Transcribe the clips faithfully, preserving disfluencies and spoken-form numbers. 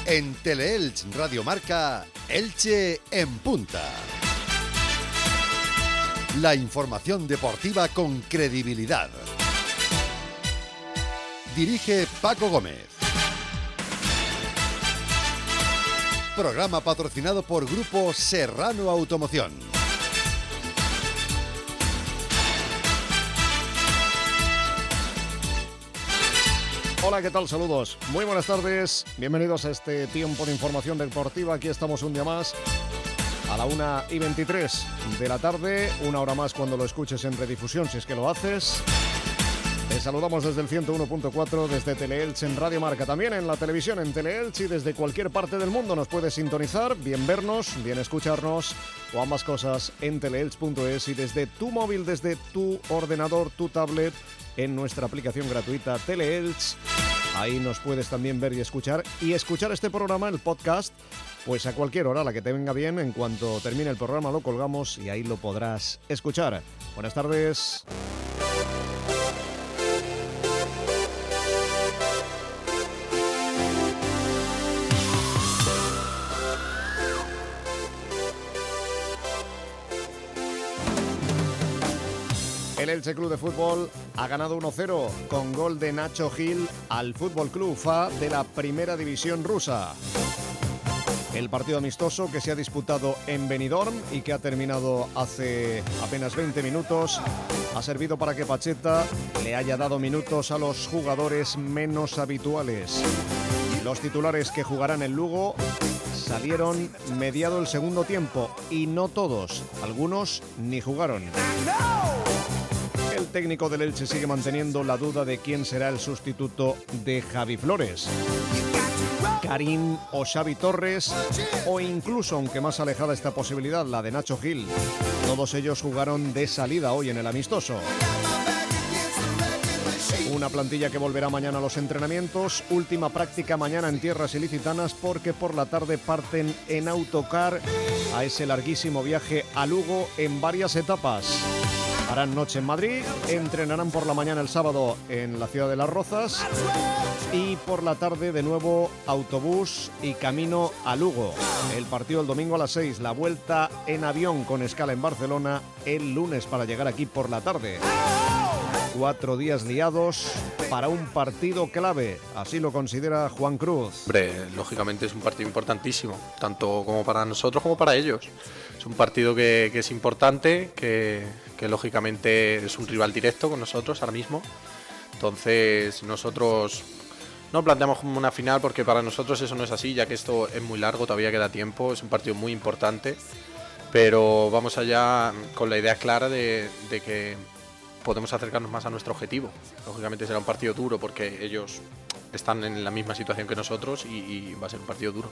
En Teleelch Radio Marca, Elche en punta. La información deportiva con credibilidad. Dirige Paco Gómez. Programa patrocinado por Grupo Serrano Automoción. Hola, ¿qué tal? Saludos. Muy buenas tardes. Bienvenidos a este tiempo de información deportiva. Aquí estamos un día más a la una y veintitrés de la tarde. Una hora más cuando lo escuches en redifusión, si es que lo haces. Te saludamos desde el ciento uno punto cuatro, desde Teleelch en Radio Marca, también en la televisión en Teleelch, y desde cualquier parte del mundo nos puedes sintonizar, bien vernos, bien escucharnos, o ambas cosas en teleelch punto es, y desde tu móvil, desde tu ordenador, tu tablet, en nuestra aplicación gratuita Teleelch. Ahí nos puedes también ver y escuchar, y escuchar este programa, el podcast, pues a cualquier hora, a la que te venga bien. En cuanto termine el programa lo colgamos y ahí lo podrás escuchar. Buenas tardes. El Elche Club de Fútbol ha ganado uno cero con gol de Nacho Gil al Fútbol Club Ufa de la Primera División rusa. El partido amistoso que se ha disputado en Benidorm y que ha terminado hace apenas veinte minutos ha servido para que Pacheta le haya dado minutos a los jugadores menos habituales. Los titulares que jugarán en Lugo salieron mediado el segundo tiempo y no todos, algunos ni jugaron. El técnico del Elche sigue manteniendo la duda de quién será el sustituto de Javi Flores. Karim o Xavi Torres, o incluso, aunque más alejada esta posibilidad, la de Nacho Gil. Todos ellos jugaron de salida hoy en el amistoso. Una plantilla que volverá mañana a los entrenamientos. Última práctica mañana en tierras ilicitanas, porque por la tarde parten en autocar a ese larguísimo viaje a Lugo en varias etapas. Harán noche en Madrid, entrenarán por la mañana el sábado en la ciudad de Las Rozas y por la tarde de nuevo autobús y camino a Lugo. El partido el domingo a las seis, la vuelta en avión con escala en Barcelona el lunes para llegar aquí por la tarde. Cuatro días liados para un partido clave, así lo considera Juan Cruz. Hombre, lógicamente es un partido importantísimo, tanto como para nosotros como para ellos. Es un partido que, que es importante, que, que lógicamente es un rival directo con nosotros ahora mismo. Entonces nosotros no planteamos como una final, porque para nosotros eso no es así, ya que esto es muy largo, todavía queda tiempo, es un partido muy importante. Pero vamos allá con la idea clara de, de que podemos acercarnos más a nuestro objetivo. Lógicamente será un partido duro porque ellos están en la misma situación que nosotros y, y va a ser un partido duro.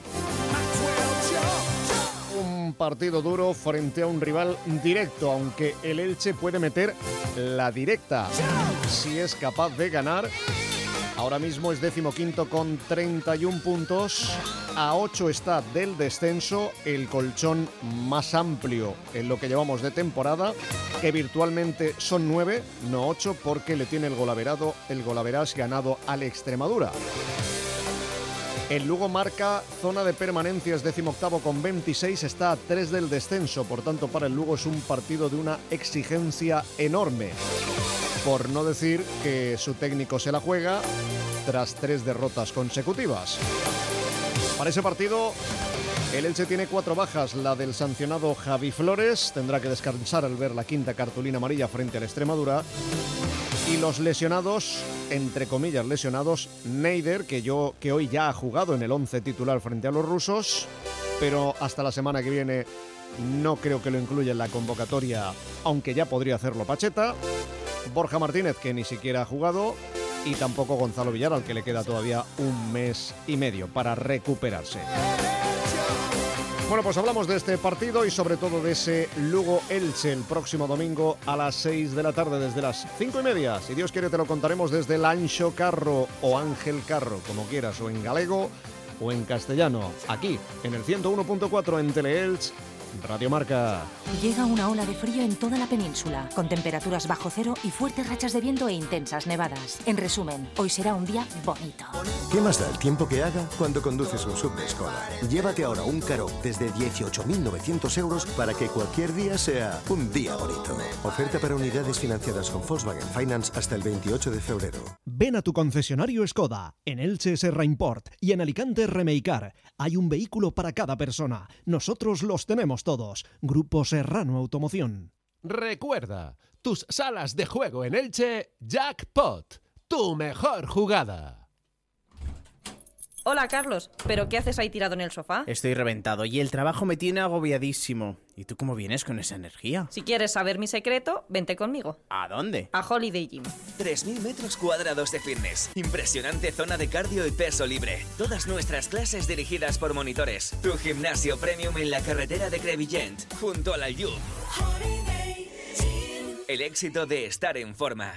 Un partido duro frente a un rival directo, aunque el Elche puede meter la directa si es capaz de ganar. Ahora mismo es decimoquinto con treinta y un puntos. A ocho está del descenso, el colchón más amplio en lo que llevamos de temporada, que virtualmente son nueve, no ocho, porque le tiene el golaverado, el golaveras ganado al Extremadura. El Lugo marca zona de permanencia, es decimoctavo con veintiséis, está a tres del descenso. Por tanto, para el Lugo es un partido de una exigencia enorme. Por no decir que su técnico se la juega tras tres derrotas consecutivas. Para ese partido, el Elche tiene cuatro bajas. La del sancionado Javi Flores, tendrá que descansar al ver la quinta cartulina amarilla frente al Extremadura. Y los lesionados, entre comillas lesionados, Neider, que, yo, que hoy ya ha jugado en el once titular frente a los rusos, pero hasta la semana que viene no creo que lo incluya en la convocatoria, aunque ya podría hacerlo Pacheta. Borja Martínez, que ni siquiera ha jugado, y tampoco Gonzalo Villar, al que le queda todavía un mes y medio para recuperarse. Bueno, pues hablamos de este partido y sobre todo de ese Lugo-Elche el próximo domingo a las seis de la tarde, desde las cinco y media. Si Dios quiere te lo contaremos desde el Anxo Carro o Ángel Carro, como quieras, o en galego o en castellano, aquí en el ciento uno punto cuatro en Teleelch, Radio Marca. Llega una ola de frío en toda la península, con temperaturas bajo cero y fuertes rachas de viento e intensas nevadas. En resumen, hoy será un día bonito. ¿Qué más da el tiempo que haga cuando conduces un S U V de Skoda? Llévate ahora un Karoq desde dieciocho mil novecientos euros para que cualquier día sea un día bonito. Oferta para unidades financiadas con Volkswagen Finance hasta el veintiocho de febrero. Ven a tu concesionario Skoda, en Elche Serra Import y en Alicante Remeicar. Hay un vehículo para cada persona. Nosotros los tenemos todos. Grupo Serrano Automoción. Recuerda, tus salas de juego en Elche, Jackpot, tu mejor jugada. Hola, Carlos, ¿pero qué haces ahí tirado en el sofá? Estoy reventado y el trabajo me tiene agobiadísimo. ¿Y tú cómo vienes con esa energía? Si quieres saber mi secreto, vente conmigo. ¿A dónde? A Holiday Gym. tres mil metros cuadrados de fitness. Impresionante zona de cardio y peso libre. Todas nuestras clases dirigidas por monitores. Tu gimnasio premium en la carretera de Crevillent, junto al Aljub. El éxito de estar en forma.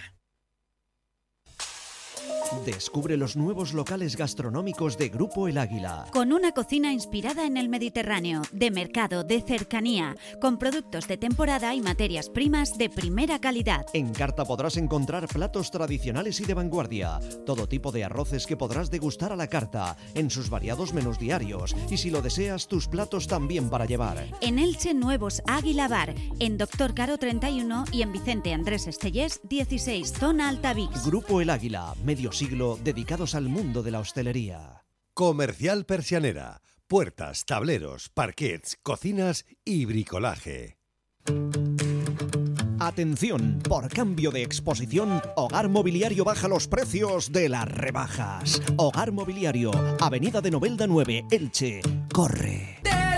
Descubre los nuevos locales gastronómicos de Grupo El Águila. Con una cocina inspirada en el Mediterráneo, de mercado, de cercanía, con productos de temporada y materias primas de primera calidad. En carta podrás encontrar platos tradicionales y de vanguardia, todo tipo de arroces que podrás degustar a la carta, en sus variados menús diarios, y si lo deseas, tus platos también para llevar. En Elche, nuevos Águila Bar, en Doctor Caro treinta y uno y en Vicente Andrés Estellés dieciséis, zona Altavix. Grupo El Águila, medio siglo dedicados al mundo de la hostelería. Comercial Persianera. Puertas, tableros, parquets, cocinas y bricolaje. Atención, por cambio de exposición, Hogar Mobiliario baja los precios de las rebajas. Hogar Mobiliario, Avenida de Novelda nueve, Elche. Corre.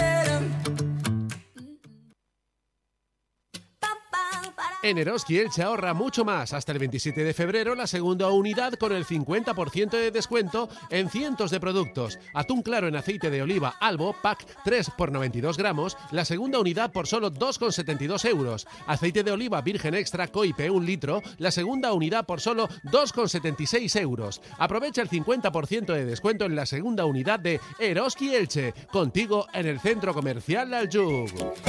En Eroski Elche ahorra mucho más. Hasta el veintisiete de febrero la segunda unidad con el cincuenta por ciento de descuento en cientos de productos. Atún claro en aceite de oliva Albo, pack tres por noventa y dos gramos, la segunda unidad por solo dos con setenta y dos euros. Aceite de oliva virgen extra Coipe un litro, la segunda unidad por solo dos con setenta y seis euros. Aprovecha el cincuenta por ciento de descuento en la segunda unidad de Eroski Elche. Contigo en el centro comercial Aljub.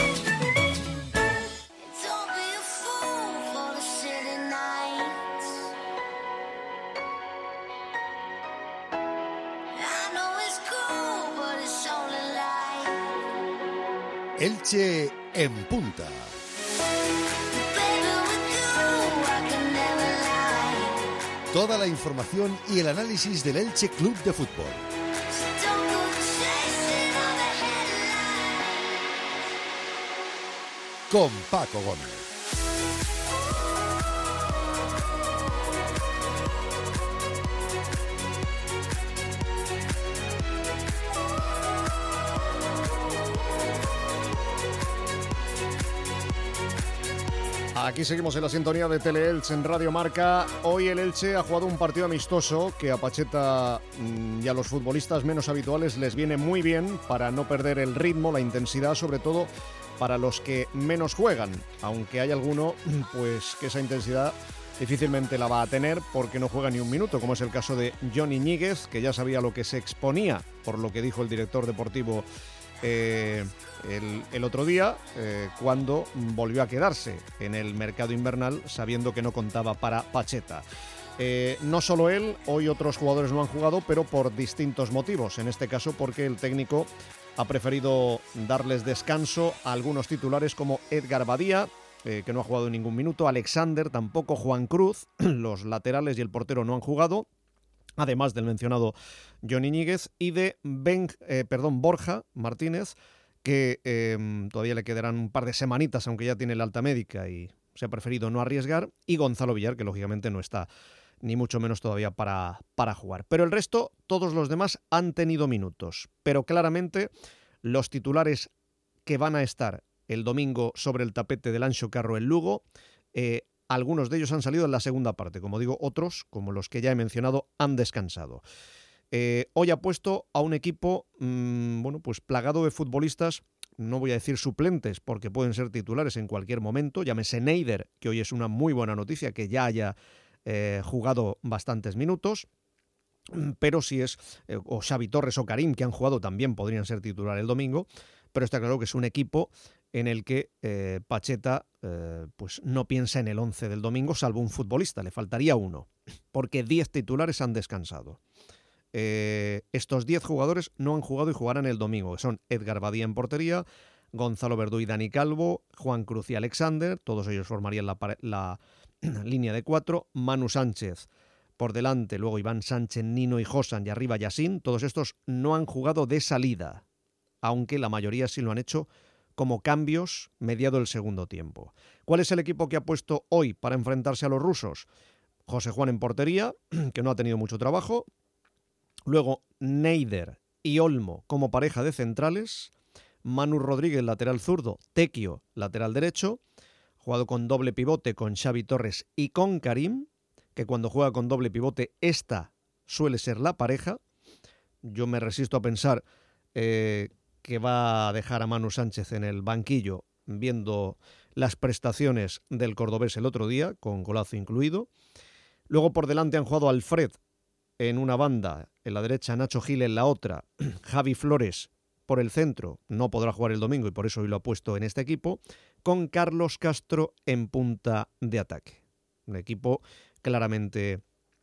Elche en punta. Toda la información y el análisis del Elche Club de Fútbol. Con Paco Gómez. Aquí seguimos en la sintonía de Tele-Elche en Radio Marca. Hoy el Elche ha jugado un partido amistoso que a Pacheta y a los futbolistas menos habituales les viene muy bien para no perder el ritmo, la intensidad, sobre todo para los que menos juegan, aunque hay alguno pues que esa intensidad difícilmente la va a tener porque no juega ni un minuto, como es el caso de Johnny Ñíguez, que ya sabía lo que se exponía por lo que dijo el director deportivo Eh, el, el otro día eh, cuando volvió a quedarse en el mercado invernal sabiendo que no contaba para Pacheta. Eh, no solo él, hoy otros jugadores no han jugado, pero por distintos motivos, en este caso porque el técnico ha preferido darles descanso a algunos titulares como Edgar Badía, eh, que no ha jugado ningún minuto, Alexander tampoco, Juan Cruz, los laterales y el portero no han jugado, además del mencionado Johnny Ñíguez, y de ben, eh, perdón, Borja Martínez, que eh, todavía le quedarán un par de semanitas, aunque ya tiene la alta médica y se ha preferido no arriesgar, y Gonzalo Villar, que lógicamente no está ni mucho menos todavía para, para jugar. Pero el resto, todos los demás han tenido minutos, pero claramente los titulares que van a estar el domingo sobre el tapete del Anxo Carro en Lugo, eh, algunos de ellos han salido en la segunda parte. Como digo, otros, como los que ya he mencionado, han descansado. Eh, hoy ha puesto a un equipo mmm, bueno, pues plagado de futbolistas, no voy a decir suplentes, porque pueden ser titulares en cualquier momento. Llámese Neider, que hoy es una muy buena noticia, que ya haya eh, jugado bastantes minutos. Pero si es, eh, o Xavi Torres o Karim, que han jugado, también podrían ser titular el domingo. pero está claro que es un equipo en el que eh, Pacheta eh, pues no piensa en el once del domingo, salvo un futbolista, le faltaría uno, porque diez titulares han descansado. Eh, estos diez jugadores no han jugado y jugarán el domingo, que son Edgar Badía en portería, Gonzalo Verdú y Dani Calvo, Juan Cruz y Alexander, todos ellos formarían la, la línea de cuatro, Manu Sánchez por delante, luego Iván Sánchez, Nino y Josan y arriba Yassin, todos estos no han jugado de salida, aunque la mayoría sí lo han hecho como cambios mediado el segundo tiempo. ¿Cuál es el equipo que ha puesto hoy para enfrentarse a los rusos? José Juan en portería, que no ha tenido mucho trabajo, luego Neider y Olmo como pareja de centrales, Manu Rodríguez, lateral zurdo, Tequio, lateral derecho, jugado con doble pivote con Xavi Torres y con Karim, que cuando juega con doble pivote esta suele ser la pareja. Yo me resisto a pensar eh, que va a dejar a Manu Sánchez en el banquillo viendo las prestaciones del cordobés el otro día, con golazo incluido. Luego por delante han jugado Alfred en una banda, en la derecha Nacho Gil en la otra, Javi Flores por el centro, no podrá jugar el domingo y por eso hoy lo ha puesto en este equipo, con Carlos Castro en punta de ataque. Un equipo claramente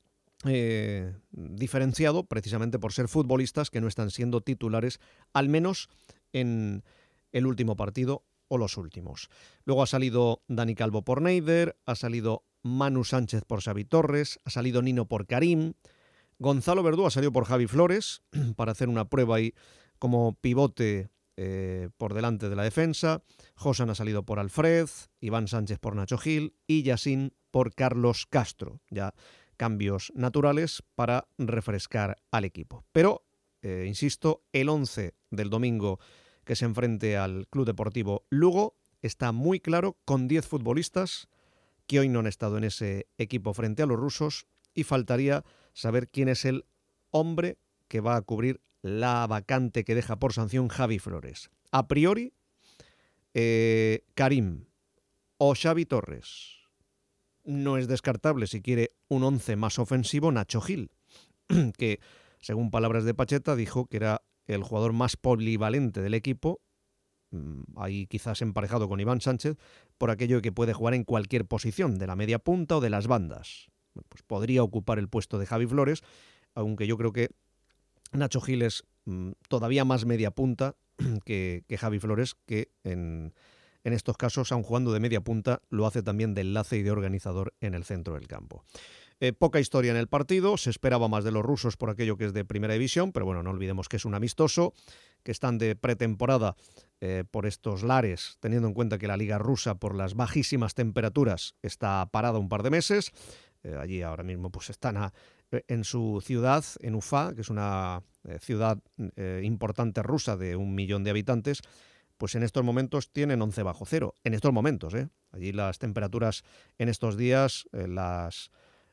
eh, diferenciado precisamente por ser futbolistas que no están siendo titulares, al menos en el último partido o los últimos. Luego ha salido Dani Calvo por Neider, ha salido Manu Sánchez por Xavi Torres, ha salido Nino por Karim, Gonzalo Verdú ha salido por Javi Flores para hacer una prueba ahí como pivote eh, por delante de la defensa, Josan ha salido por Alfred, Iván Sánchez por Nacho Gil y Yassin por Carlos Castro, ya cambios naturales para refrescar al equipo. Pero, eh, insisto, el once del domingo que se enfrente al Club Deportivo Lugo está muy claro, con diez futbolistas que hoy no han estado en ese equipo frente a los rusos, y faltaría saber quién es el hombre que va a cubrir la vacante que deja por sanción Javi Flores. A priori, eh, Karim o Xavi Torres. No es descartable, si quiere un once más ofensivo, Nacho Gil, que según palabras de Pacheta dijo que era el jugador más polivalente del equipo, ahí quizás emparejado con Iván Sánchez, por aquello de que puede jugar en cualquier posición, de la media punta o de las bandas. Bueno, pues podría ocupar el puesto de Javi Flores, aunque yo creo que Nacho Gil es mmm, todavía más media punta que, que Javi Flores, que en, en estos casos, aun jugando de media punta, lo hace también de enlace y de organizador en el centro del campo. Eh, poca historia en el partido, se esperaba más de los rusos por aquello que es de primera división, pero bueno, no olvidemos que es un amistoso, que están de pretemporada eh, por estos lares, teniendo en cuenta que la liga rusa, por las bajísimas temperaturas, está parada un par de meses. Eh, allí ahora mismo pues están a, en su ciudad, en Ufa, que es una eh, ciudad eh, importante rusa de un millón de habitantes, pues en estos momentos tienen once bajo cero. En estos momentos, ¿eh? Allí las temperaturas en estos días, eh, las,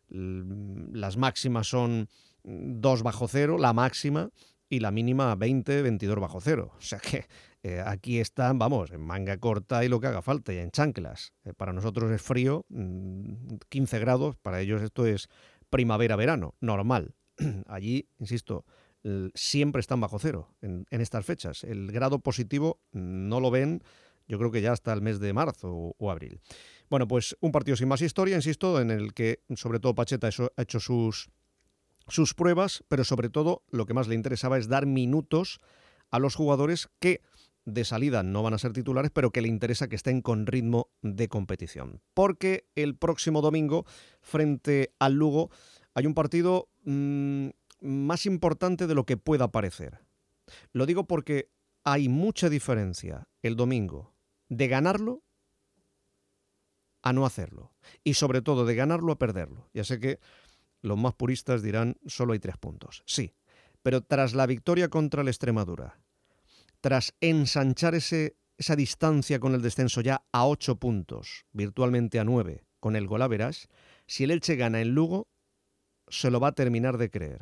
las máximas son dos bajo cero, la máxima, y la mínima veinte, veintidós bajo cero. O sea que eh, aquí están, vamos, en manga corta y lo que haga falta, y en chanclas. Eh, para nosotros es frío, quince grados, para ellos esto es primavera-verano, normal. Allí, insisto, siempre están bajo cero en, en estas fechas. El grado positivo no lo ven, yo creo que ya hasta el mes de marzo o, o abril. Bueno, pues un partido sin más historia, insisto, en el que sobre todo Pacheta ha hecho sus, sus pruebas, pero sobre todo lo que más le interesaba es dar minutos a los jugadores que de salida no van a ser titulares, pero que le interesa que estén con ritmo de competición. Porque el próximo domingo, frente al Lugo, hay un partido mmm, más importante de lo que pueda parecer. Lo digo porque hay mucha diferencia el domingo de ganarlo a no hacerlo. Y sobre todo de ganarlo a perderlo. Ya sé que los más puristas dirán solo hay tres puntos. Sí, pero tras la victoria contra el Extremadura, tras ensanchar ese, esa distancia con el descenso ya a ocho puntos, virtualmente a nueve, con el golaveraje, si el Elche gana en Lugo, se lo va a terminar de creer.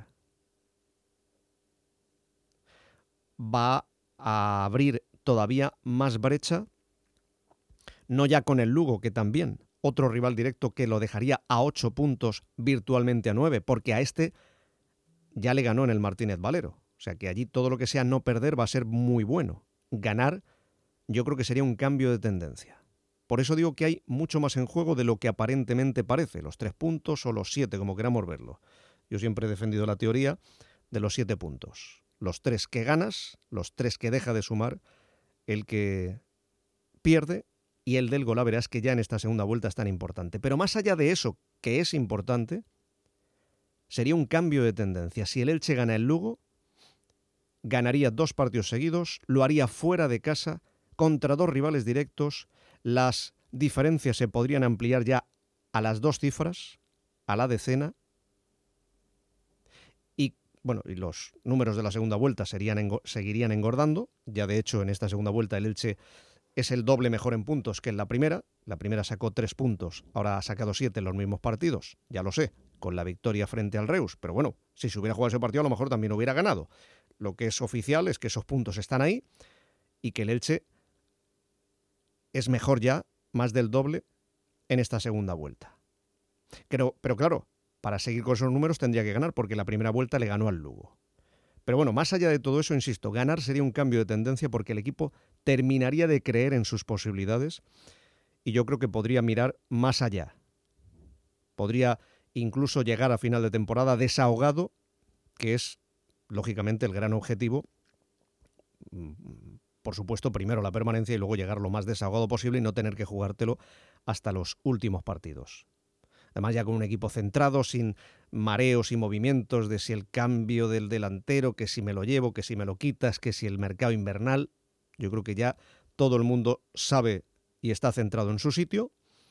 Va a abrir todavía más brecha, no ya con el Lugo, que también, otro rival directo que lo dejaría a ocho puntos, virtualmente a nueve, porque a este ya le ganó en el Martínez Valero. O sea que allí todo lo que sea no perder va a ser muy bueno. ganar, yo creo que sería un cambio de tendencia. Por eso digo que hay mucho más en juego de lo que aparentemente parece, los tres puntos o los siete, como queramos verlo. Yo siempre he defendido la teoría de los siete puntos. Los tres que ganas, los tres que deja de sumar, el que pierde y el del golaveras, que ya en esta segunda vuelta es tan importante. Pero más allá de eso, que es importante, sería un cambio de tendencia. Si el Elche gana el Lugo, ganaría dos partidos seguidos, lo haría fuera de casa, contra dos rivales directos, las diferencias se podrían ampliar ya a las dos cifras, a la decena, y bueno, y los números de la segunda vuelta serían engo- seguirían engordando. Ya de hecho en esta segunda vuelta el Elche es el doble mejor en puntos que en la primera. La primera sacó tres puntos, ahora ha sacado siete en los mismos partidos, ya lo sé, con la victoria frente al Reus, pero bueno, si se hubiera jugado ese partido a lo mejor también hubiera ganado. Lo que es oficial es que esos puntos están ahí y que el Elche es mejor ya, más del doble, en esta segunda vuelta. Pero, pero claro, para seguir con esos números tendría que ganar, porque la primera vuelta le ganó al Lugo. Pero bueno, más allá de todo eso, insisto, ganar sería un cambio de tendencia porque el equipo terminaría de creer en sus posibilidades y yo creo que podría mirar más allá. Podría incluso llegar a final de temporada desahogado, que es, lógicamente, el gran objetivo. Por supuesto, primero la permanencia y luego llegar lo más desahogado posible y no tener que jugártelo hasta los últimos partidos. Además, ya con un equipo centrado, sin mareos y movimientos de si el cambio del delantero, que si me lo llevo, que si me lo quitas, que si el mercado invernal. Yo creo que ya todo el mundo sabe y está centrado en su sitio.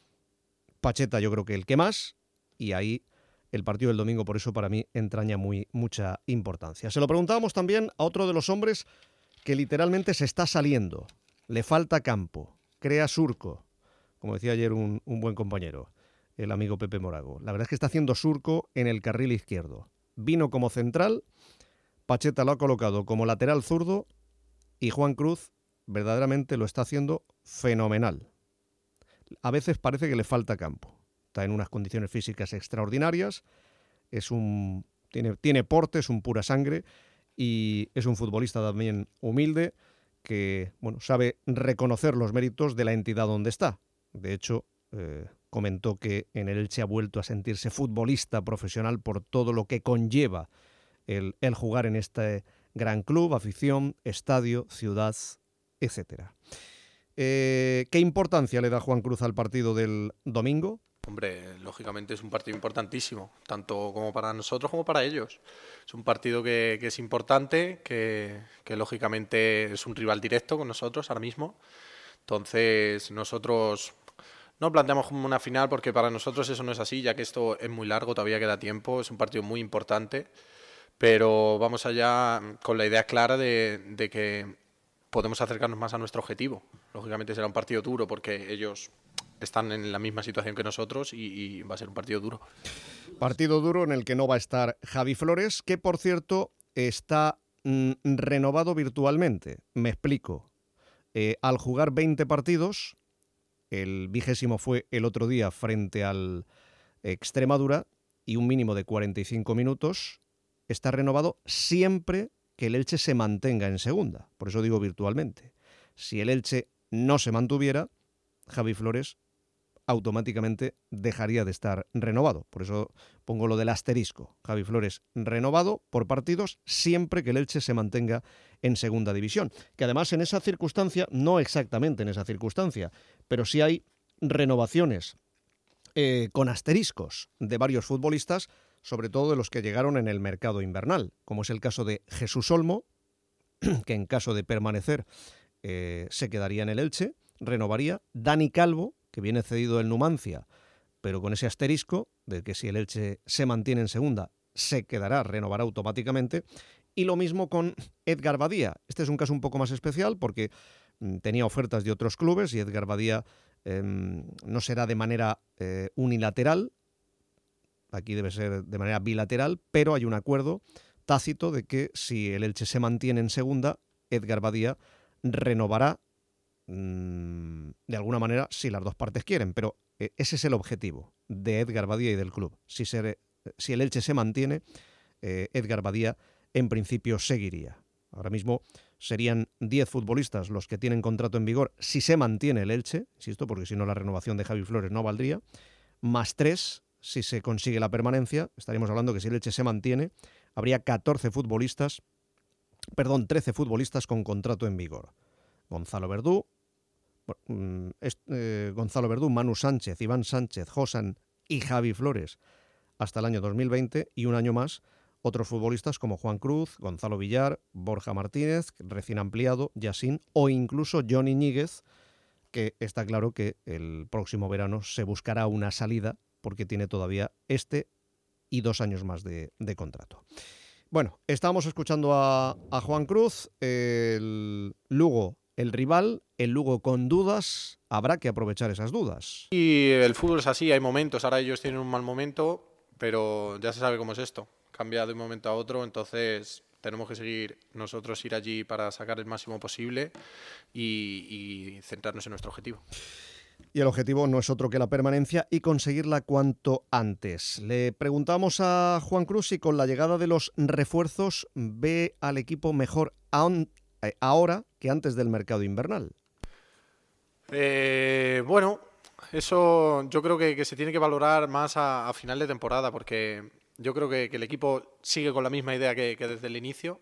Pacheta yo creo que el que más, y ahí el partido del domingo por eso para mí entraña muy, mucha importancia. Se lo preguntábamos también a otro de los hombres que literalmente se está saliendo. Le falta campo, crea surco, como decía ayer un, un buen compañero, el amigo Pepe Morago. La verdad es que está haciendo surco en el carril izquierdo. Vino como central, Pacheta lo ha colocado como lateral zurdo y Juan Cruz verdaderamente lo está haciendo fenomenal. A veces parece que le falta campo. Está en unas condiciones físicas extraordinarias, es un, tiene, tiene porte, es un pura sangre y es un futbolista también humilde que bueno, sabe reconocer los méritos de la entidad donde está. De hecho, eh, comentó que en el Elche ha vuelto a sentirse futbolista profesional por todo lo que conlleva el, el jugar en este gran club, afición, estadio, ciudad, etcétera. Eh, ¿Qué importancia le da Juan Cruz al partido del domingo? Hombre, lógicamente es un partido importantísimo, tanto como para nosotros como para ellos. Es un partido que, que es importante, que, que lógicamente es un rival directo con nosotros ahora mismo. Entonces nosotros no planteamos como una final porque para nosotros eso no es así, ya que esto es muy largo, todavía queda tiempo, es un partido muy importante, pero vamos allá con la idea clara de, de que podemos acercarnos más a nuestro objetivo. Lógicamente será un partido duro porque ellos están en la misma situación que nosotros y, y va a ser un partido duro. Partido duro en el que no va a estar Javi Flores, que por cierto está mm, renovado virtualmente. Me explico. Eh, al jugar veinte partidos, el vigésimo fue el otro día frente al Extremadura y un mínimo de cuarenta y cinco minutos, está renovado siempre que el Elche se mantenga en segunda. Por eso digo virtualmente. Si el Elche no se mantuviera, Javi Flores automáticamente dejaría de estar renovado. Por eso pongo lo del asterisco. Javi Flores renovado por partidos siempre que el Elche se mantenga en segunda división. Que además en esa circunstancia, no exactamente en esa circunstancia, pero sí hay renovaciones eh, con asteriscos de varios futbolistas, sobre todo de los que llegaron en el mercado invernal, como es el caso de Jesús Olmo, que en caso de permanecer eh, se quedaría en el Elche, renovaría. Dani Calvo, que viene cedido del Numancia, pero con ese asterisco de que si el Elche se mantiene en segunda, se quedará, renovará automáticamente. Y lo mismo con Edgar Badía. Este es un caso un poco más especial porque mm, tenía ofertas de otros clubes y Edgar Badía eh, no será de manera eh, unilateral, aquí debe ser de manera bilateral, pero hay un acuerdo tácito de que si el Elche se mantiene en segunda, Edgar Badía renovará de alguna manera si las dos partes quieren, pero ese es el objetivo de Edgar Badía y del club. Si, se, si el Elche se mantiene, eh, Edgar Badía en principio seguiría. Ahora mismo serían diez futbolistas los que tienen contrato en vigor si se mantiene el Elche, insisto, porque si no la renovación de Javi Flores no valdría, más tres si se consigue la permanencia. Estaríamos hablando que si el Elche se mantiene, habría catorce futbolistas, perdón, trece futbolistas con contrato en vigor. Gonzalo Verdú, eh, Gonzalo Verdú, Manu Sánchez, Iván Sánchez, Josan y Javi Flores hasta el año dos mil veinte, y un año más otros futbolistas como Juan Cruz, Gonzalo Villar, Borja Martínez, recién ampliado, Yassin, o incluso Johnny Ñíguez, que está claro que el próximo verano se buscará una salida porque tiene todavía este y dos años más de, de contrato. Bueno, estábamos escuchando a, a Juan Cruz, el Lugo, el rival, el Lugo con dudas, habrá que aprovechar esas dudas. Y el fútbol es así, hay momentos, ahora ellos tienen un mal momento, pero ya se sabe cómo es esto, cambia de un momento a otro, entonces tenemos que seguir nosotros, ir allí para sacar el máximo posible y, y centrarnos en nuestro objetivo. Y el objetivo no es otro que la permanencia y conseguirla cuanto antes. Le preguntamos a Juan Cruz si con la llegada de los refuerzos ve al equipo mejor aún, eh, ahora que antes del mercado invernal. Eh, bueno, eso yo creo que, que se tiene que valorar más a, a final de temporada, porque yo creo que, que el equipo sigue con la misma idea que, que desde el inicio.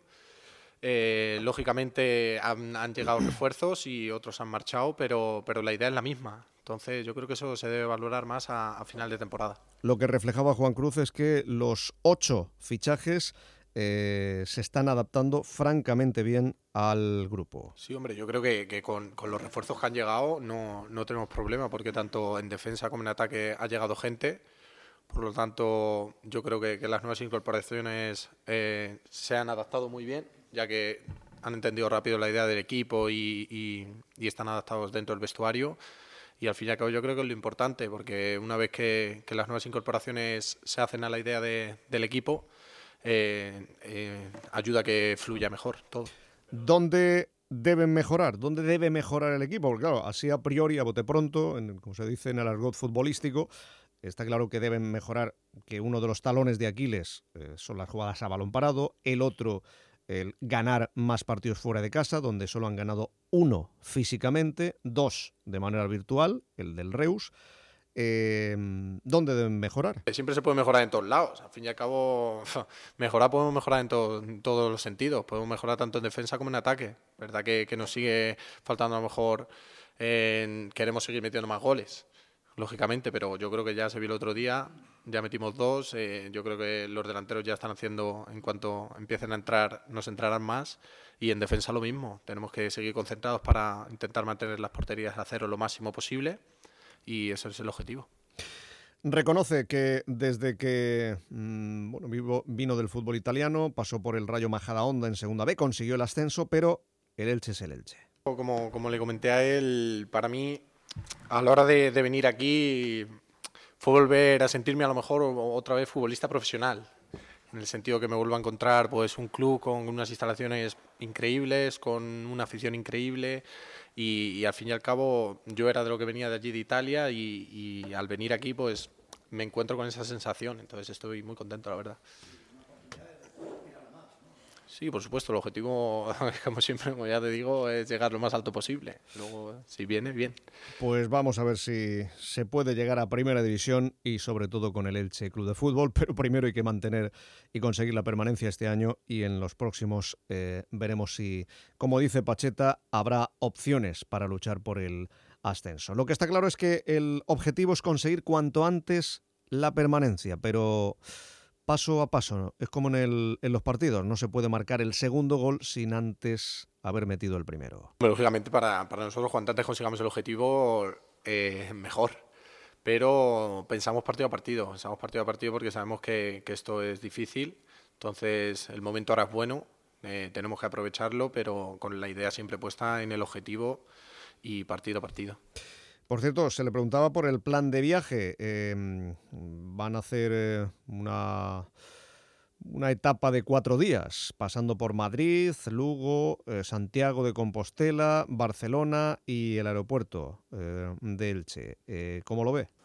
Eh, lógicamente han, han llegado refuerzos y otros han marchado, pero, pero la idea es la misma. Entonces yo creo que eso se debe valorar más a, a final de temporada. Lo que reflejaba Juan Cruz es que los ocho fichajes eh, se están adaptando francamente bien al grupo. Sí, hombre, yo creo que, que con, con los refuerzos que han llegado no, no tenemos problema, porque tanto en defensa como en ataque ha llegado gente. Por lo tanto, yo creo que, que las nuevas incorporaciones eh, se han adaptado muy bien, ya que han entendido rápido la idea del equipo y, y, y están adaptados dentro del vestuario. Y al fin y al cabo yo creo que es lo importante, porque una vez que, que las nuevas incorporaciones se hacen a la idea de, del equipo, eh, eh, ayuda a que fluya mejor todo. ¿Dónde deben mejorar? ¿Dónde debe mejorar el equipo? Porque claro, así a priori, a bote pronto, en, como se dice en el argot futbolístico, está claro que deben mejorar, que uno de los talones de Aquiles eh, son las jugadas a balón parado, el otro el ganar más partidos fuera de casa, donde solo han ganado uno físicamente, dos de manera virtual, el del Reus. Eh, ¿Dónde deben mejorar? Siempre se puede mejorar en todos lados. Al fin y al cabo, mejorar podemos mejorar en, todo, en todos los sentidos. Podemos mejorar tanto en defensa como en ataque. Verdad que, que nos sigue faltando a lo mejor, eh, queremos seguir metiendo más goles, lógicamente, pero yo creo que ya se vio el otro día, ya metimos dos, eh, yo creo que los delanteros ya están haciendo, en cuanto empiecen a entrar, nos entrarán más, y en defensa lo mismo, tenemos que seguir concentrados para intentar mantener las porterías a cero lo máximo posible, y ese es el objetivo. Reconoce que desde que mmm, bueno, vivo, vino del fútbol italiano, pasó por el Rayo Majadahonda en Segunda B, consiguió el ascenso, pero el Elche es el Elche. Como, como le comenté a él, para mí, a la hora de, de venir aquí, fue volver a sentirme a lo mejor otra vez futbolista profesional, en el sentido que me vuelvo a encontrar pues un club con unas instalaciones increíbles, con una afición increíble, y, y al fin y al cabo yo era de lo que venía de allí de Italia, y, y al venir aquí pues me encuentro con esa sensación, entonces estoy muy contento, la verdad. Sí, por supuesto, el objetivo, como siempre, como ya te digo, es llegar lo más alto posible. Luego, si viene, bien. Pues vamos a ver si se puede llegar a Primera División y sobre todo con el Elche Club de Fútbol, pero primero hay que mantener y conseguir la permanencia este año, y en los próximos eh, veremos si, como dice Pacheta, habrá opciones para luchar por el ascenso. Lo que está claro es que el objetivo es conseguir cuanto antes la permanencia, pero paso a paso, ¿no? Es como en, el, en los partidos, no se puede marcar el segundo gol sin antes haber metido el primero. Bueno, lógicamente para, para nosotros, cuanto antes consigamos el objetivo, eh, mejor. Pero pensamos partido a partido, pensamos partido a partido porque sabemos que, que esto es difícil, entonces el momento ahora es bueno, eh, tenemos que aprovecharlo, pero con la idea siempre puesta en el objetivo y partido a partido. Por cierto, se le preguntaba por el plan de viaje. Eh, van a hacer eh, una, una etapa de cuatro días, pasando por Madrid, Lugo, eh, Santiago de Compostela, Barcelona y el aeropuerto eh, de Elche. Eh, ¿Cómo lo ve?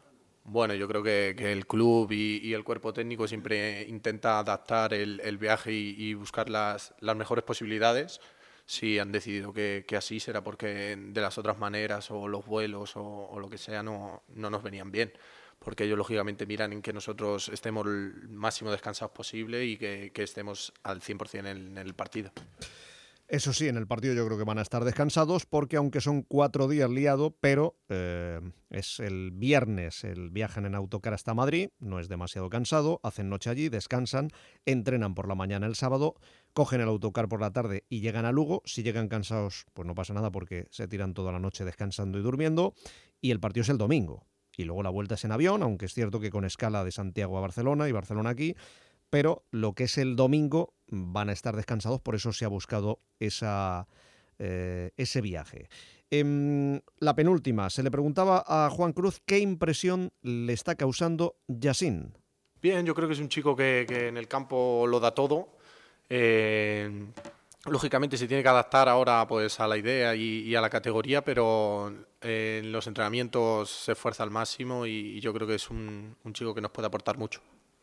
Bueno, yo creo que, que el club y, y el cuerpo técnico siempre intenta adaptar el, el viaje y, y buscar las, las mejores posibilidades. Si han decidido que, que así será porque de las otras maneras o los vuelos o, o lo que sea no, no nos venían bien. Porque ellos lógicamente miran en que nosotros estemos el máximo descansados posible y que, que estemos al cien por cien en, en el partido. Eso sí, en el partido yo creo que van a estar descansados porque aunque son cuatro días liado, pero eh, es el viernes, el viajan en autocar hasta Madrid, no es demasiado cansado, hacen noche allí, descansan, entrenan por la mañana el sábado, cogen el autocar por la tarde y llegan a Lugo. Si llegan cansados, pues no pasa nada porque se tiran toda la noche descansando y durmiendo, y el partido es el domingo. Y luego la vuelta es en avión, aunque es cierto que con escala de Santiago a Barcelona y Barcelona aquí, pero lo que es el domingo van a estar descansados, por eso se ha buscado esa, eh, ese viaje. Eh, la penúltima, se le preguntaba a Juan Cruz qué impresión le está causando Yacine. Bien, yo creo que es un chico que, que en el campo lo da todo. Eh, lógicamente se tiene que adaptar ahora pues a la idea y, y a la categoría, pero eh, en los entrenamientos se esfuerza al máximo y, y yo creo que es un, un chico que nos puede aportar mucho.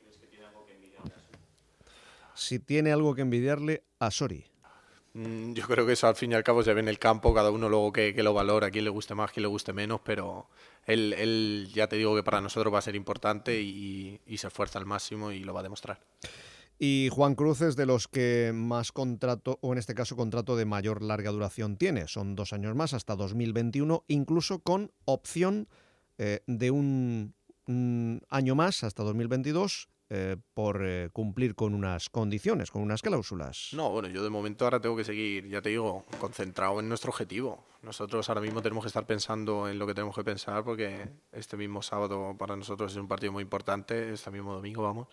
Si tiene algo que envidiarle a Sori. Yo creo que eso al fin y al cabo se ve en el campo, cada uno luego que, que lo valora, a quien le guste más, a quien le guste menos, pero él, él ya te digo que para nosotros va a ser importante y, y se esfuerza al máximo y lo va a demostrar. Y Juan Cruz es de los que más contrato, o en este caso contrato de mayor larga duración tiene. Son dos años más, hasta dos mil veintiuno, incluso con opción eh, de un, un año más, hasta dos mil veintidós, Eh, por eh, cumplir con unas condiciones, con unas cláusulas. No, bueno, yo de momento ahora tengo que seguir, ya te digo, concentrado en nuestro objetivo. Nosotros ahora mismo tenemos que estar pensando en lo que tenemos que pensar porque este mismo sábado para nosotros es un partido muy importante, este mismo domingo vamos,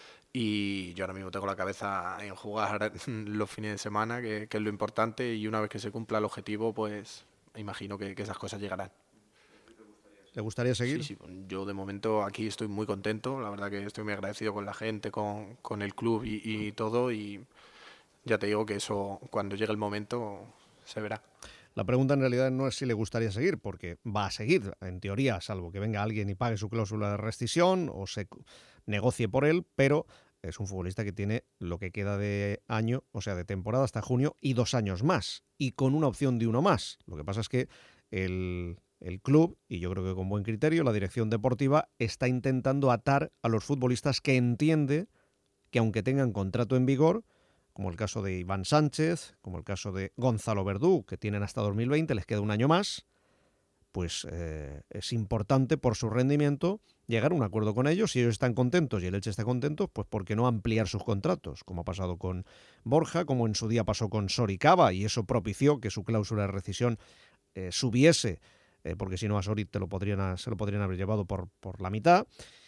y yo ahora mismo tengo la cabeza en jugar los fines de semana, que, que es lo importante, y una vez que se cumpla el objetivo, pues imagino que, que esas cosas llegarán. ¿Le gustaría seguir? Sí, sí, yo de momento aquí estoy muy contento, la verdad que estoy muy agradecido con la gente, con, con el club y, y todo, y ya te digo que eso cuando llegue el momento se verá. La pregunta en realidad no es si le gustaría seguir, porque va a seguir, en teoría, salvo que venga alguien y pague su cláusula de rescisión o se negocie por él, pero es un futbolista que tiene lo que queda de año, o sea, de temporada hasta junio y dos años más, y con una opción de uno más. Lo que pasa es que el... El club, y yo creo que con buen criterio, la dirección deportiva está intentando atar a los futbolistas que entiende que aunque tengan contrato en vigor, como el caso de Iván Sánchez, como el caso de Gonzalo Verdú, que tienen hasta dos mil veinte, les queda un año más, pues eh, es importante por su rendimiento llegar a un acuerdo con ellos. Si ellos están contentos y el Elche está contento, pues ¿por qué no ampliar sus contratos? Como ha pasado con Borja, como en su día pasó con Sori Cava, y eso propició que su cláusula de rescisión eh, subiese, Eh, porque si no a Sori te lo podrían, se lo podrían haber llevado por, por la mitad,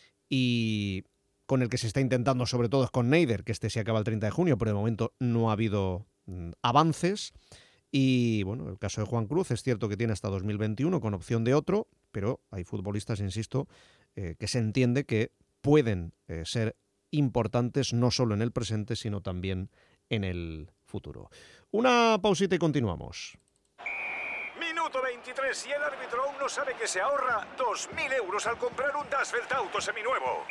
y con el que se está intentando sobre todo es con Neider, que este se acaba el treinta de junio, pero de momento no ha habido mm, avances. Y bueno, el caso de Juan Cruz es cierto que tiene hasta dos mil veintiuno con opción de otro, pero hay futbolistas, insisto, eh, que se entiende que pueden eh, ser importantes no solo en el presente, sino también en el futuro. Una pausita y continuamos. Minuto veintitrés y el árbitro aún no sabe que se ahorra dos mil euros al comprar un Das Velt Auto seminuevo.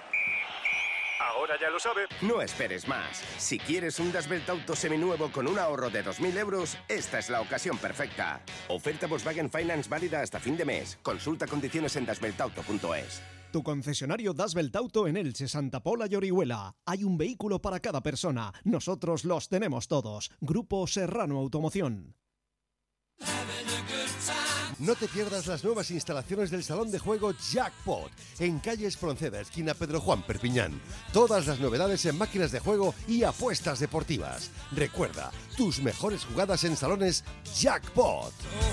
Ahora ya lo sabe. No esperes más. Si quieres un Das Velt Auto seminuevo con un ahorro de dos mil euros, esta es la ocasión perfecta. Oferta Volkswagen Finance válida hasta fin de mes. Consulta condiciones en das velt auto punto es. Tu concesionario Das Velt Auto en Elche, Santa Pola y Orihuela. Hay un vehículo para cada persona. Nosotros los tenemos todos. Grupo Serrano Automoción. No te pierdas las nuevas instalaciones del salón de juego Jackpot en calle Espronceda, esquina Pedro Juan, Perpiñán. Todas las novedades en máquinas de juego y apuestas deportivas. Recuerda, tus mejores jugadas en salones Jackpot.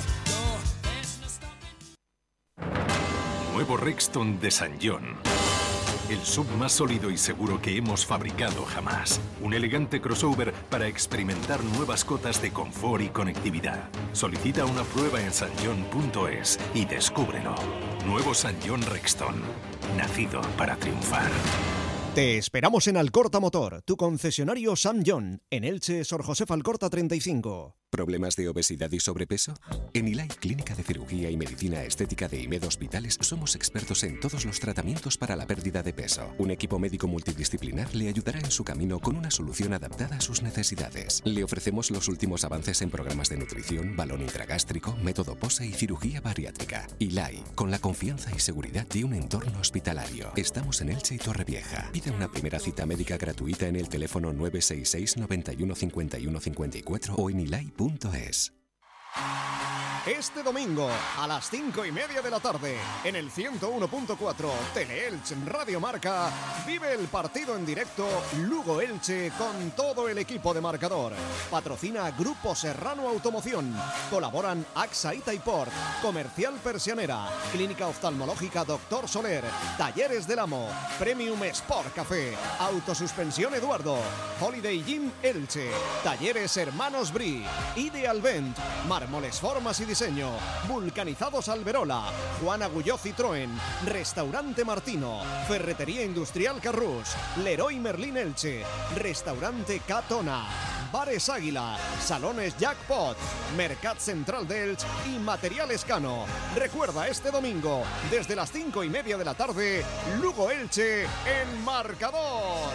Nuevo Rexton de San John. El sub más sólido y seguro que hemos fabricado jamás. Un elegante crossover para experimentar nuevas cotas de confort y conectividad. Solicita una prueba en san john punto es y descúbrelo. Nuevo San John Rexton. Nacido para triunfar. Te esperamos en Alcorta Motor, tu concesionario Sam John, en Elche, Sor José Alcorta treinta y cinco. ¿Problemas de obesidad y sobrepeso? En Ilay Clínica de Cirugía y Medicina Estética de IMED Hospitales somos expertos en todos los tratamientos para la pérdida de peso. Un equipo médico multidisciplinar le ayudará en su camino con una solución adaptada a sus necesidades. Le ofrecemos los últimos avances en programas de nutrición, balón intragástrico, método POSE y cirugía bariátrica. Ilay, con la confianza y seguridad de un entorno hospitalario. Estamos en Elche y Torrevieja. Pide una primera cita médica gratuita en el teléfono nueve seis seis, noventa y uno, cincuenta y uno, cincuenta y cuatro o en ilay punto es. Este domingo a las cinco y media de la tarde en el ciento uno punto cuatro Teleelch Radio Marca vive el partido en directo Lugo-Elche con todo el equipo de Marcador. Patrocina Grupo Serrano Automoción. Colaboran AXA y Taiport, Comercial Persianera, Clínica Oftalmológica Doctor Soler, Talleres del Amo, Premium Sport Café, Autosuspensión Eduardo, Holiday Gym Elche, Talleres Hermanos Bri, Ideal Vent, Mármoles Formas y Diseño, Vulcanizados Alberola, Juan Agulló Citroën, Restaurante Martino, Ferretería Industrial Carrús, Leroy Merlin Elche, Restaurante Catona, Bares Águila, Salones Jackpot, Mercat Central de Elche y Materiales Cano. Recuerda este domingo, desde las cinco y media de la tarde, Lugo-Elche en Marcador.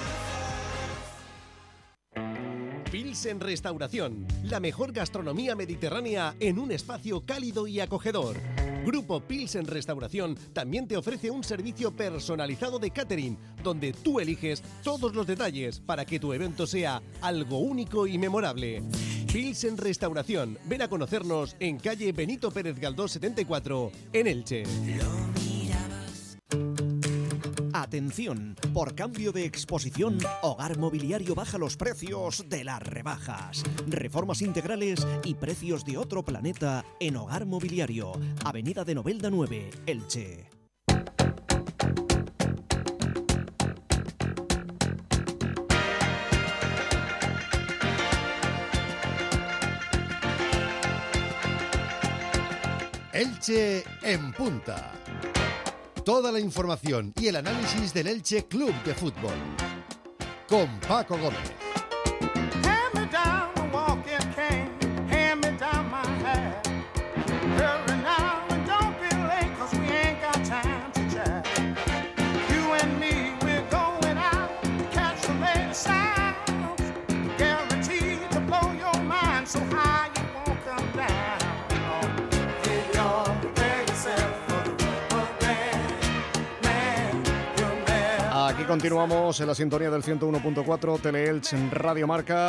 Pilsen Restauración, la mejor gastronomía mediterránea en un espacio cálido y acogedor. Grupo Pilsen Restauración también te ofrece un servicio personalizado de catering, donde tú eliges todos los detalles para que tu evento sea algo único y memorable. Pilsen Restauración, ven a conocernos en calle Benito Pérez Galdós setenta y cuatro, en Elche. Atención, por cambio de exposición, Hogar Mobiliario baja los precios de las rebajas. Reformas integrales y precios de otro planeta en Hogar Mobiliario, Avenida de Novelda nueve, Elche. Elche en punta. Toda la información y el análisis del Elche Club de Fútbol. Con Paco Gómez. Aquí continuamos en la sintonía del ciento uno punto cuatro Teleelch en Radio Marca.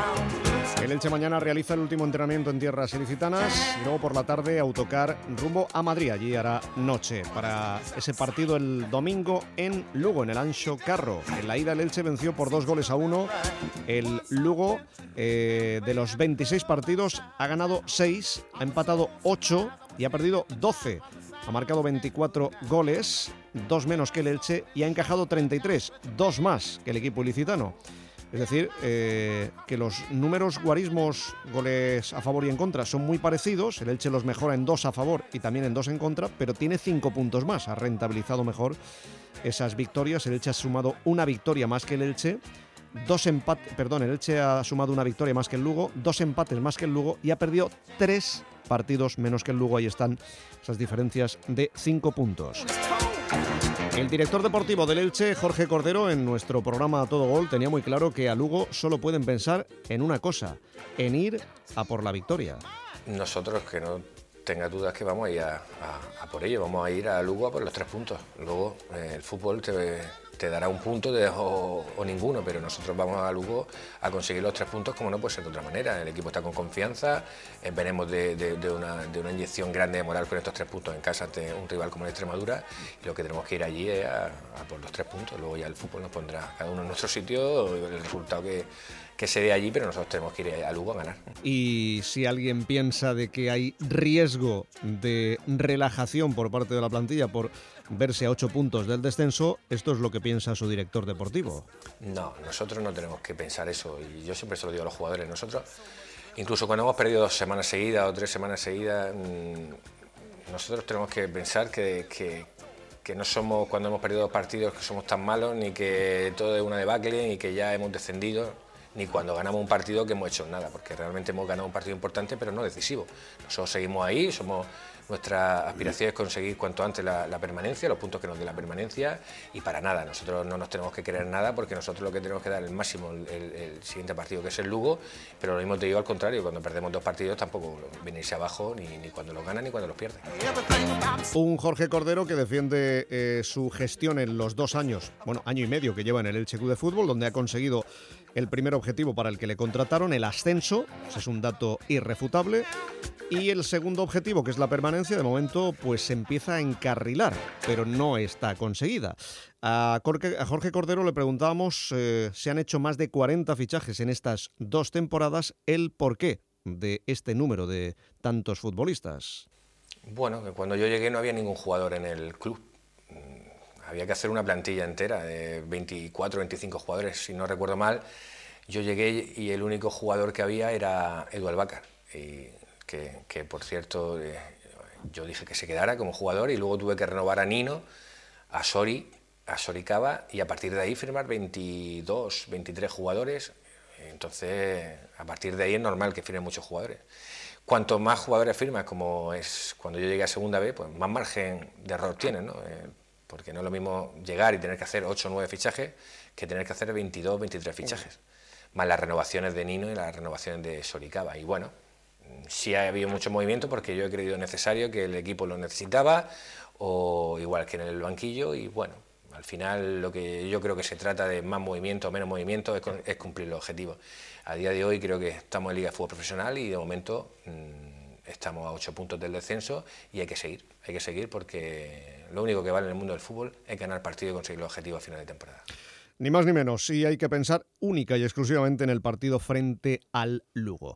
El Elche mañana realiza el último entrenamiento en tierras ilicitanas y luego por la tarde autocar rumbo a Madrid. Allí hará noche para ese partido el domingo en Lugo, en el Anxo Carro. En la ida el Elche venció por dos goles a uno. El Lugo, eh, de los veintiséis partidos, ha ganado seis, ha empatado ocho y ha perdido doce. Ha marcado veinticuatro goles, dos menos que el Elche, y ha encajado treinta y tres, dos más que el equipo ilicitano. Es decir, eh, que los números guarismos, goles a favor y en contra, son muy parecidos. El Elche los mejora en dos a favor y también en dos en contra, pero tiene cinco puntos más. Ha rentabilizado mejor esas victorias. El Elche ha sumado una victoria más que el Elche. Dos empates, perdón, el Elche ha sumado una victoria más que el Lugo, dos empates más que el Lugo y ha perdido tres partidos menos que el Lugo. Ahí están esas diferencias de cinco puntos. El director deportivo del Elche, Jorge Cordero, en nuestro programa A Todo Gol, tenía muy claro que a Lugo solo pueden pensar en una cosa, en ir a por la victoria. Nosotros, que no tenga dudas que vamos a ir a, a, a por ello, vamos a ir a Lugo a por los tres puntos. Luego eh, el fútbol te, te dará un punto de, o, o ninguno, pero nosotros vamos a Lugo a conseguir los tres puntos como no puede ser de otra manera. El equipo está con confianza, eh, venimos de, de, de, una, de una inyección grande de moral con estos tres puntos en casa ante un rival como el Extremadura, y lo que tenemos que ir allí es a, a por los tres puntos. Luego ya el fútbol nos pondrá cada uno en nuestro sitio el resultado que, que se dé allí, pero nosotros tenemos que ir a Lugo a ganar. Y si alguien piensa de que hay riesgo de relajación por parte de la plantilla por verse a ocho puntos del descenso, esto es lo que piensa su director deportivo. No, nosotros no tenemos que pensar eso, y yo siempre se lo digo a los jugadores. Nosotros, incluso cuando hemos perdido dos semanas seguidas o tres semanas seguidas, nosotros tenemos que pensar que, que, que no somos, cuando hemos perdido dos partidos, que somos tan malos, ni que todo es una debacle, ni que ya hemos descendido. ni cuando ganamos un partido que hemos hecho nada, porque realmente hemos ganado un partido importante, pero no decisivo. Nosotros seguimos ahí, somos nuestra aspiración es conseguir cuanto antes la, la permanencia, los puntos que nos dé la permanencia, y para nada, nosotros no nos tenemos que querer nada, porque nosotros lo que tenemos que dar el máximo el, el, el siguiente partido, que es el Lugo, pero lo mismo te digo al contrario, cuando perdemos dos partidos tampoco venirse abajo, ni, ni cuando los ganan ni cuando los pierden. Un Jorge Cordero que defiende eh, su gestión en los dos años, bueno, año y medio que lleva en el Elche Club de Fútbol, donde ha conseguido el primer objetivo para el que le contrataron, el ascenso, ese es un dato irrefutable, y el segundo objetivo, que es la permanencia, de momento pues se empieza a encarrilar, pero no está conseguida. A Jorge, a Jorge Cordero le preguntábamos, eh, se han hecho más de cuarenta fichajes en estas dos temporadas, el porqué de este número de tantos futbolistas. Bueno, que cuando yo llegué no había ningún jugador en el club. Había que hacer una plantilla entera de veinticuatro, veinticinco jugadores, si no recuerdo mal. Yo llegué y el único jugador que había era Edu Albácar, y que, que por cierto eh, yo dije que se quedara como jugador, y luego tuve que renovar a Nino, a Sori, a Soricaba, y a partir de ahí firmar veintidós, veintitrés jugadores. Entonces, a partir de ahí es normal que firmen muchos jugadores. Cuanto más jugadores firmas, como es cuando yo llegué a Segunda B, pues más margen de error tienen, ¿no? Eh, porque no es lo mismo llegar y tener que hacer ocho o nueve fichajes que tener que hacer veintidós, veintitrés fichajes, más las renovaciones de Nino y las renovaciones de Soricaba. Y bueno, sí ha habido mucho movimiento, porque yo he creído necesario, que el equipo lo necesitaba, o igual que en el banquillo, y bueno, al final lo que yo creo que se trata de más movimiento o menos movimiento es, es cumplir los objetivos. A día de hoy creo que estamos en Liga de Fútbol Profesional y de momento mmm, estamos a ocho puntos del descenso, y hay que seguir, hay que seguir porque lo único que vale en el mundo del fútbol es ganar partido y conseguir los objetivos a final de temporada. Ni más ni menos, y hay que pensar única y exclusivamente en el partido frente al Lugo.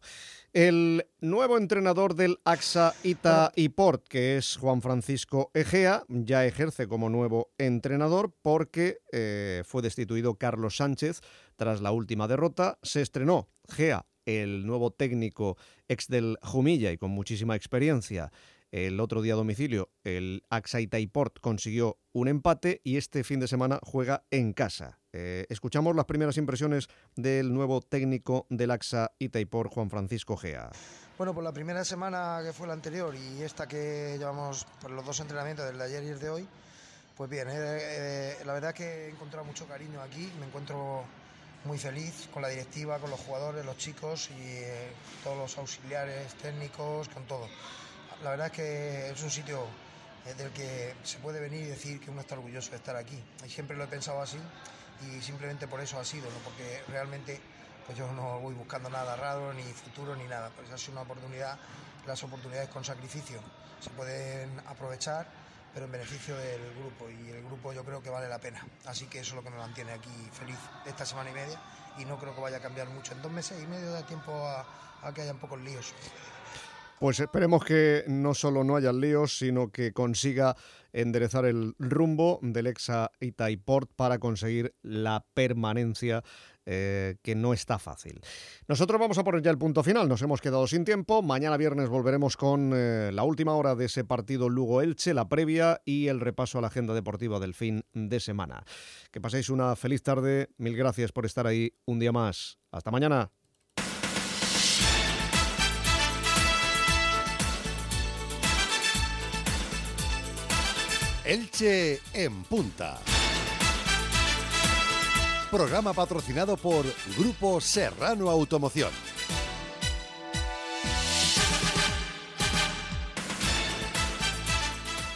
El nuevo entrenador del AXA Ita y Port, que es Juan Francisco Egea, ya ejerce como nuevo entrenador porque eh, fue destituido Carlos Sánchez tras la última derrota. Se estrenó Gea, el nuevo técnico ex del Jumilla y con muchísima experiencia. El otro día a domicilio, el AXA Ita y Port consiguió un empate y este fin de semana juega en casa. Eh, escuchamos las primeras impresiones del nuevo técnico del AXA Ita y Port, Juan Francisco Gea. Bueno, pues la primera semana que fue la anterior y esta que llevamos por los dos entrenamientos, del de ayer y el de hoy, pues bien, eh, eh, la verdad es que he encontrado mucho cariño aquí, me encuentro muy feliz con la directiva, con los jugadores, los chicos y eh, todos los auxiliares técnicos, con todo. La verdad es que es un sitio del que se puede venir y decir que uno está orgulloso de estar aquí. Y siempre lo he pensado así y simplemente por eso ha sido, ¿no? Porque realmente pues yo no voy buscando nada raro, ni futuro, ni nada. Pues ha sido una oportunidad, las oportunidades con sacrificio se pueden aprovechar, pero en beneficio del grupo, y el grupo yo creo que vale la pena. Así que eso es lo que me mantiene aquí feliz esta semana y media, y no creo que vaya a cambiar mucho. En dos meses y medio da tiempo a, a que haya un pocos líos. Pues esperemos que no solo no haya líos, sino que consiga enderezar el rumbo del AXA Ita y Port para conseguir la permanencia, eh, que no está fácil. Nosotros vamos a poner ya el punto final, nos hemos quedado sin tiempo. Mañana viernes volveremos con eh, la última hora de ese partido Lugo-Elche, la previa y el repaso a la agenda deportiva del fin de semana. Que paséis una feliz tarde, mil gracias por estar ahí un día más. Hasta mañana. Elche en Punta. Programa patrocinado por Grupo Serrano Automoción.